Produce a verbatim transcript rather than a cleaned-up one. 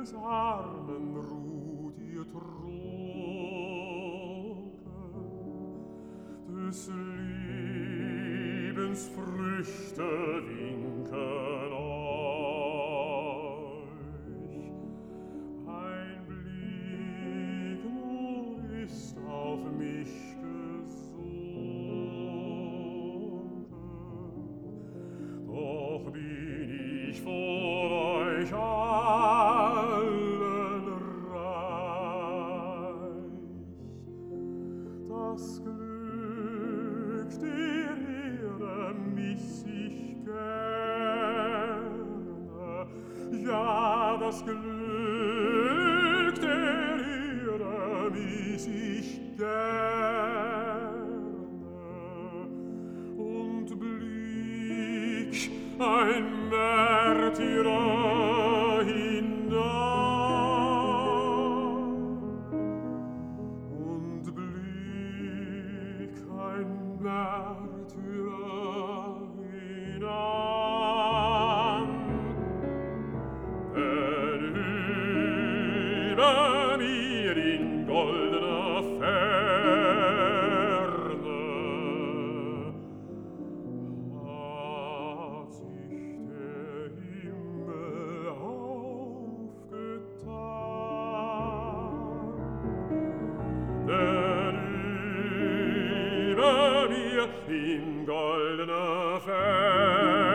des Armen ruht ihr Tropen, des Lebens Früchte winken euch. Ein Blick nur ist auf mich gesunken, doch bin ich vor euch allen reich. Das Glück der Ehre miss ich gerne, ja, das Glück der Ehre miss ich gerne, und blick ein Märtyrer hinein, und blick ein Märtyrer hinein, denn über mir in goldener Ferne hat sich der Himmel aufgetan. Denn über mir in goldener Ferne